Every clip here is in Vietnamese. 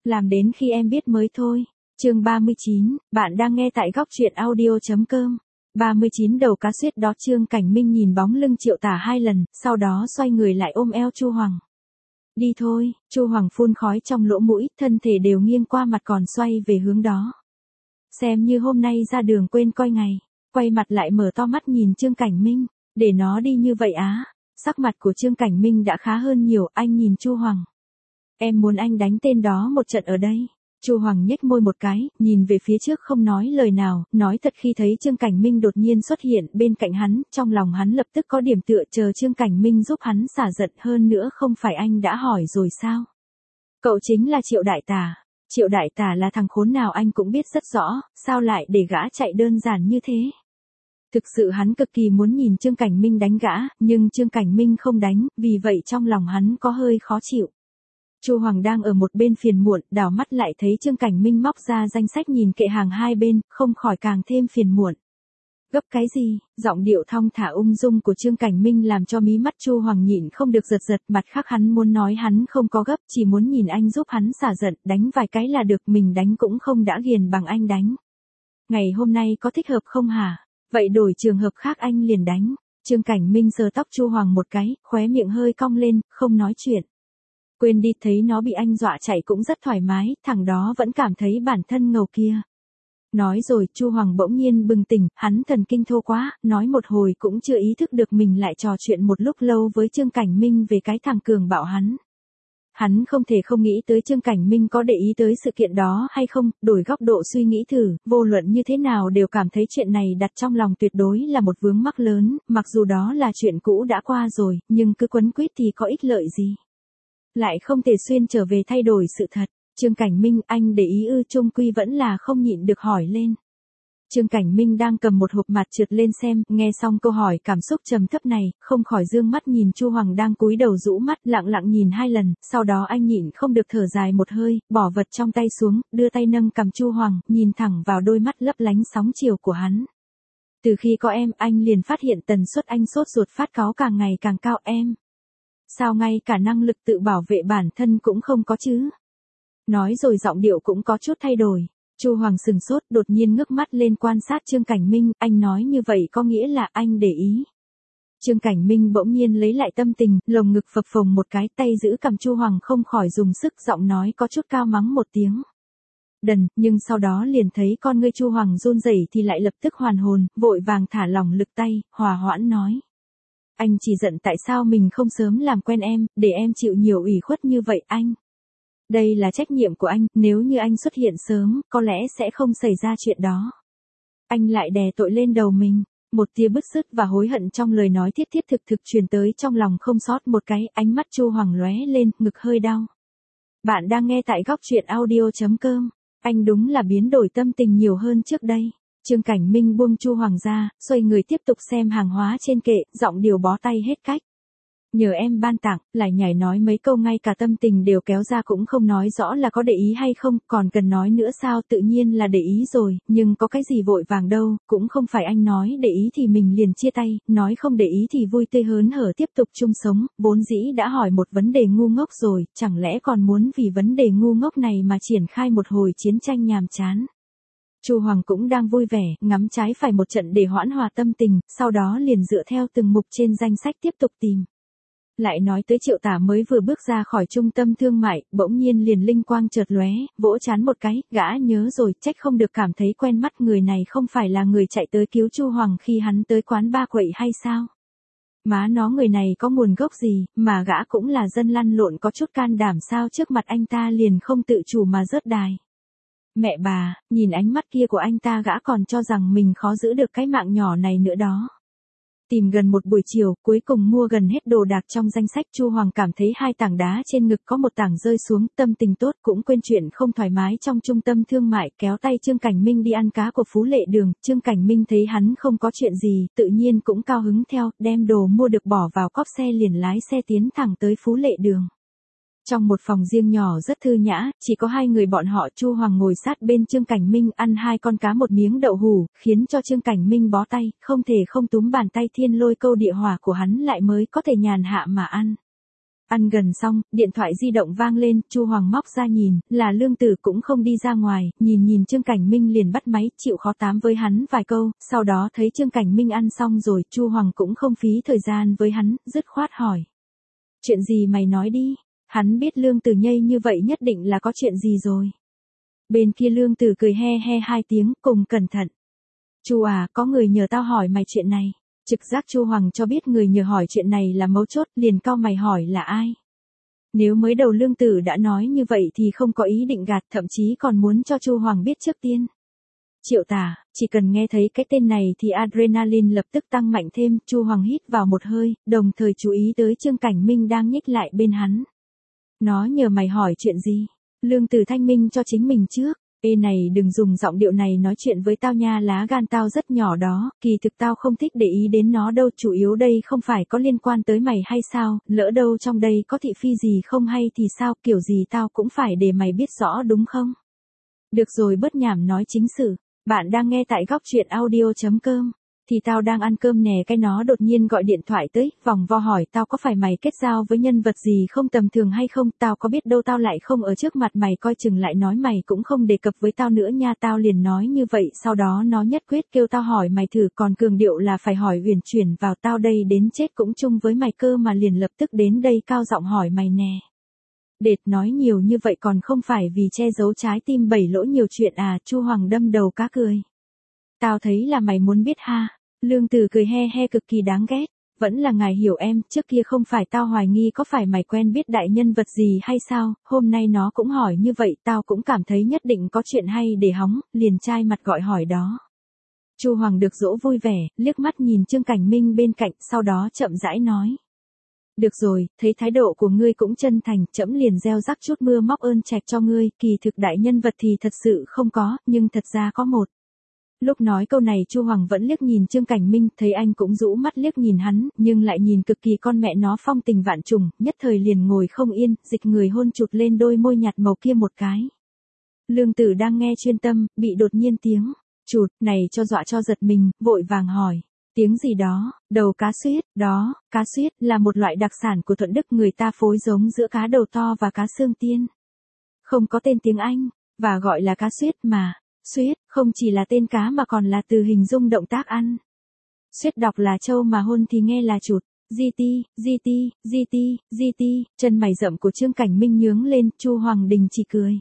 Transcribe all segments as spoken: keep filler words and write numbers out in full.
Làm đến khi em biết mới thôi. Chương ba mươi chín, bạn đang nghe tại góc truyện audio.com. ba mươi chín đầu cá suyết đó. Trương Cảnh Minh nhìn bóng lưng Triệu Tả hai lần, sau đó xoay người lại ôm eo Chu Hoàng. Đi thôi. Chu Hoàng phun khói trong lỗ mũi, thân thể đều nghiêng qua mặt còn xoay về hướng đó. Xem như hôm nay ra đường quên coi ngày. Quay mặt lại mở to mắt nhìn Trương Cảnh Minh. Để nó đi như vậy á. Sắc mặt của Trương Cảnh Minh đã khá hơn nhiều, anh nhìn Chu Hoàng. Em muốn anh đánh tên đó một trận ở đây. Chu Hoàng nhếch môi một cái, nhìn về phía trước không nói lời nào, nói thật khi thấy Trương Cảnh Minh đột nhiên xuất hiện bên cạnh hắn, trong lòng hắn lập tức có điểm tựa chờ Trương Cảnh Minh giúp hắn xả giận hơn nữa không phải anh đã hỏi rồi sao? Cậu chính là Triệu Đại Tả. Triệu Đại Tả là thằng khốn nào anh cũng biết rất rõ, sao lại để gã chạy đơn giản như thế? Thực sự hắn cực kỳ muốn nhìn Trương Cảnh Minh đánh gã, nhưng Trương Cảnh Minh không đánh, vì vậy trong lòng hắn có hơi khó chịu. Chu Hoàng đang ở một bên phiền muộn, đảo mắt lại thấy Trương Cảnh Minh móc ra danh sách nhìn kệ hàng hai bên, không khỏi càng thêm phiền muộn. Gấp cái gì? Giọng điệu thong thả ung dung của Trương Cảnh Minh làm cho mí mắt Chu Hoàng nhịn không được giật giật, mặt khác hắn muốn nói hắn không có gấp, chỉ muốn nhìn anh giúp hắn xả giận, đánh vài cái là được, mình đánh cũng không đã ghiền bằng anh đánh. Ngày hôm nay có thích hợp không hả? Vậy đổi trường hợp khác anh liền đánh. Trương Cảnh Minh sờ tóc Chu Hoàng một cái, khóe miệng hơi cong lên, không nói chuyện. Quên đi, thấy nó bị anh dọa chạy cũng rất thoải mái, thằng đó vẫn cảm thấy bản thân ngầu kia. Nói rồi, Chu Hoàng bỗng nhiên bừng tỉnh, hắn thần kinh thô quá, nói một hồi cũng chưa ý thức được mình lại trò chuyện một lúc lâu với Trương Cảnh Minh về cái thằng cường bạo hắn. Hắn không thể không nghĩ tới Trương Cảnh Minh có để ý tới sự kiện đó hay không, đổi góc độ suy nghĩ thử, vô luận như thế nào đều cảm thấy chuyện này đặt trong lòng tuyệt đối là một vướng mắc lớn, mặc dù đó là chuyện cũ đã qua rồi, nhưng cứ quấn quýt thì có ích lợi gì. Lại không thể xuyên trở về thay đổi sự thật. Trương Cảnh Minh, anh để ý ư? Chung quy vẫn là không nhịn được hỏi lên. Trương Cảnh Minh đang cầm một hộp mặt trượt lên xem, nghe xong câu hỏi cảm xúc trầm thấp này, không khỏi dương mắt nhìn Chu Hoàng đang cúi đầu rũ mắt, lặng lặng nhìn hai lần, sau đó anh nhịn không được thở dài một hơi, bỏ vật trong tay xuống, đưa tay nâng cầm Chu Hoàng, nhìn thẳng vào đôi mắt lấp lánh sóng chiều của hắn. Từ khi có em, anh liền phát hiện tần suất anh sốt ruột phát cáu càng ngày càng cao. Em sao ngay cả năng lực tự bảo vệ bản thân cũng không có chứ? Nói rồi giọng điệu cũng có chút thay đổi. Chu Hoàng sừng sốt, đột nhiên ngước mắt lên quan sát Trương Cảnh Minh, anh nói như vậy có nghĩa là anh để ý. Trương Cảnh Minh bỗng nhiên lấy lại tâm tình, lồng ngực phập phồng một cái, tay giữ cầm Chu Hoàng không khỏi dùng sức, giọng nói có chút cao mắng một tiếng. Đần, nhưng sau đó liền thấy con ngươi Chu Hoàng run rẩy thì lại lập tức hoàn hồn, vội vàng thả lỏng lực tay, hòa hoãn nói. Anh chỉ giận tại sao mình không sớm làm quen em, để em chịu nhiều ủy khuất như vậy anh. Đây là trách nhiệm của anh, nếu như anh xuất hiện sớm, có lẽ sẽ không xảy ra chuyện đó. Anh lại đè tội lên đầu mình, một tia bứt rứt và hối hận trong lời nói thiết thiết thực thực truyền tới trong lòng không sót một cái, ánh mắt Chu Hoàng lóe lên, ngực hơi đau. Bạn đang nghe tại góc truyện audio.com, anh đúng là biến đổi tâm tình nhiều hơn trước đây. Trương Cảnh Minh buông Chu Hoàng ra, xoay người tiếp tục xem hàng hóa trên kệ, giọng điều bó tay hết cách. Nhờ em ban tặng, lại nhảy nói mấy câu ngay cả tâm tình đều kéo ra cũng không nói rõ là có để ý hay không, còn cần nói nữa sao? Tự nhiên là để ý rồi, nhưng có cái gì vội vàng đâu, cũng không phải anh nói để ý thì mình liền chia tay, nói không để ý thì vui tươi hớn hở tiếp tục chung sống, vốn dĩ đã hỏi một vấn đề ngu ngốc rồi, chẳng lẽ còn muốn vì vấn đề ngu ngốc này mà triển khai một hồi chiến tranh nhàm chán. Chu Hoàng cũng đang vui vẻ, ngắm trái phải một trận để hoãn hòa tâm tình, sau đó liền dựa theo từng mục trên danh sách tiếp tục tìm. Lại nói tới Triệu Tả mới vừa bước ra khỏi trung tâm thương mại, bỗng nhiên liền linh quang chợt lóe, vỗ trán một cái, gã nhớ rồi, trách không được cảm thấy quen mắt, người này không phải là người chạy tới cứu Chu Hoàng khi hắn tới quán ba quậy hay sao? Má nó, người này có nguồn gốc gì, mà gã cũng là dân lăn lộn có chút can đảm sao trước mặt anh ta liền không tự chủ mà rớt đài. Mẹ bà, nhìn ánh mắt kia của anh ta gã còn cho rằng mình khó giữ được cái mạng nhỏ này nữa đó. Tìm gần một buổi chiều, cuối cùng mua gần hết đồ đạc trong danh sách. Chu Hoàng cảm thấy hai tảng đá trên ngực có một tảng rơi xuống, tâm tình tốt, cũng quên chuyện không thoải mái trong trung tâm thương mại, kéo tay Trương Cảnh Minh đi ăn cá của Phú Lệ Đường. Trương Cảnh Minh thấy hắn không có chuyện gì, tự nhiên cũng cao hứng theo, đem đồ mua được bỏ vào cốp xe liền lái xe tiến thẳng tới Phú Lệ Đường. Trong một phòng riêng nhỏ rất thư nhã, chỉ có hai người bọn họ. Chu Hoàng ngồi sát bên Trương Cảnh Minh ăn hai con cá một miếng đậu hủ, khiến cho Trương Cảnh Minh bó tay, không thể không túm bàn tay thiên lôi câu địa hỏa của hắn lại mới có thể nhàn hạ mà ăn. Ăn gần xong, điện thoại di động vang lên, Chu Hoàng móc ra nhìn, là Lương Tử cũng không đi ra ngoài, nhìn nhìn Trương Cảnh Minh liền bắt máy, chịu khó tám với hắn vài câu, sau đó thấy Trương Cảnh Minh ăn xong rồi, Chu Hoàng cũng không phí thời gian với hắn, dứt khoát hỏi. Chuyện gì mày nói đi, hắn biết Lương Tử nhây như vậy nhất định là có chuyện gì rồi. Bên kia Lương Tử cười he he hai tiếng, cùng cẩn thận. Chu à, có người nhờ tao hỏi mày chuyện này. Trực giác Chu Hoàng cho biết người nhờ hỏi chuyện này là mấu chốt, liền cau mày hỏi là ai. Nếu mới đầu Lương Tử đã nói như vậy thì không có ý định gạt, thậm chí còn muốn cho Chu Hoàng biết trước tiên. Triệu Tả, chỉ cần nghe thấy cái tên này thì adrenaline lập tức tăng mạnh thêm, Chu Hoàng hít vào một hơi, đồng thời chú ý tới Trương Cảnh Minh đang nhích lại bên hắn. Nó nhờ mày hỏi chuyện gì? Lương Tử thanh minh cho chính mình trước. Ê này đừng dùng giọng điệu này nói chuyện với tao nha, lá gan tao rất nhỏ đó, kỳ thực tao không thích để ý đến nó đâu, chủ yếu đây không phải có liên quan tới mày hay sao, lỡ đâu trong đây có thị phi gì không hay thì sao, kiểu gì tao cũng phải để mày biết rõ đúng không? Được rồi, bớt nhảm nói chính sự, bạn đang nghe tại góc truyện audio chấm com. Thì tao đang ăn cơm nè, cái nó đột nhiên gọi điện thoại tới, vòng vo hỏi tao có phải mày kết giao với nhân vật gì không tầm thường hay không, tao có biết đâu, tao lại không ở trước mặt mày, coi chừng lại nói mày cũng không đề cập với tao nữa nha, tao liền nói như vậy, sau đó nó nhất quyết kêu tao hỏi mày thử, còn cường điệu là phải hỏi uyển chuyển vào, tao đây đến chết cũng chung với mày cơ mà, liền lập tức đến đây cao giọng hỏi mày nè. Đệt, nói nhiều như vậy còn không phải vì che giấu trái tim bảy lỗ nhiều chuyện à? Chu Hoàng đâm đầu cá cười. Tao thấy là mày muốn biết ha. Lương Tử cười he he cực kỳ đáng ghét. Vẫn là ngài hiểu em, trước kia không phải tao hoài nghi có phải mày quen biết đại nhân vật gì hay sao, hôm nay nó cũng hỏi như vậy, tao cũng cảm thấy nhất định có chuyện hay để hóng, liền chai mặt gọi hỏi đó. Chu Hoàng được dỗ vui vẻ, liếc mắt nhìn Trương Cảnh Minh bên cạnh, sau đó chậm rãi nói. Được rồi, thấy thái độ của ngươi cũng chân thành, trẫm liền gieo rắc chút mưa móc ơn trạch cho ngươi, kỳ thực đại nhân vật thì thật sự không có, nhưng thật ra có một. Lúc nói câu này Chu Hoàng vẫn liếc nhìn Trương Cảnh Minh, thấy anh cũng rũ mắt liếc nhìn hắn, nhưng lại nhìn cực kỳ con mẹ nó phong tình vạn trùng, nhất thời liền ngồi không yên, dịch người hôn chụt lên đôi môi nhạt màu kia một cái. Lương Tử đang nghe chuyên tâm, bị đột nhiên tiếng chụt này cho dọa cho giật mình, vội vàng hỏi. Tiếng gì đó, đầu cá suyết, đó, cá suyết là một loại đặc sản của Thuận Đức, người ta phối giống giữa cá đầu to và cá xương tiên. Không có tên tiếng Anh, và gọi là cá suyết mà. Suyết, không chỉ là tên cá mà còn là từ hình dung động tác ăn. Suyết đọc là trâu mà hôn thì nghe là chụt. giê tê, giê tê, giê tê, giê tê, chân mày rậm của Trương Cảnh Minh nhướng lên, Chu Hoàng Đình chỉ cười.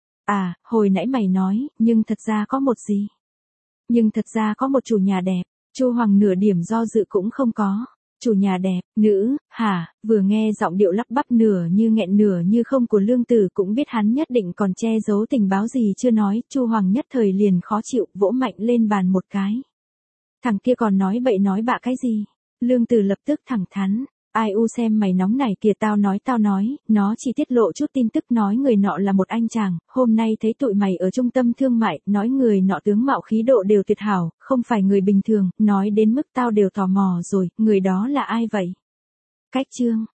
À, hồi nãy mày nói, nhưng thật ra có một gì? Nhưng thật ra có một chủ nhà đẹp. Chu Hoàng nửa điểm do dự cũng không có. Chủ nhà đẹp, nữ, hả? Vừa nghe giọng điệu lắp bắp nửa như nghẹn nửa như không của Lương Tử cũng biết hắn nhất định còn che giấu tình báo gì chưa nói, Chu Hoàng nhất thời liền khó chịu, vỗ mạnh lên bàn một cái. Thằng kia còn nói bậy nói bạ cái gì? Lương Tử lập tức thẳng thắn. Ai u xem mày nóng này kìa, tao nói tao nói, nó chỉ tiết lộ chút tin tức nói người nọ là một anh chàng, hôm nay thấy tụi mày ở trung tâm thương mại, nói người nọ tướng mạo khí độ đều tuyệt hảo, không phải người bình thường, nói đến mức tao đều tò mò rồi, người đó là ai vậy? Cách Trương,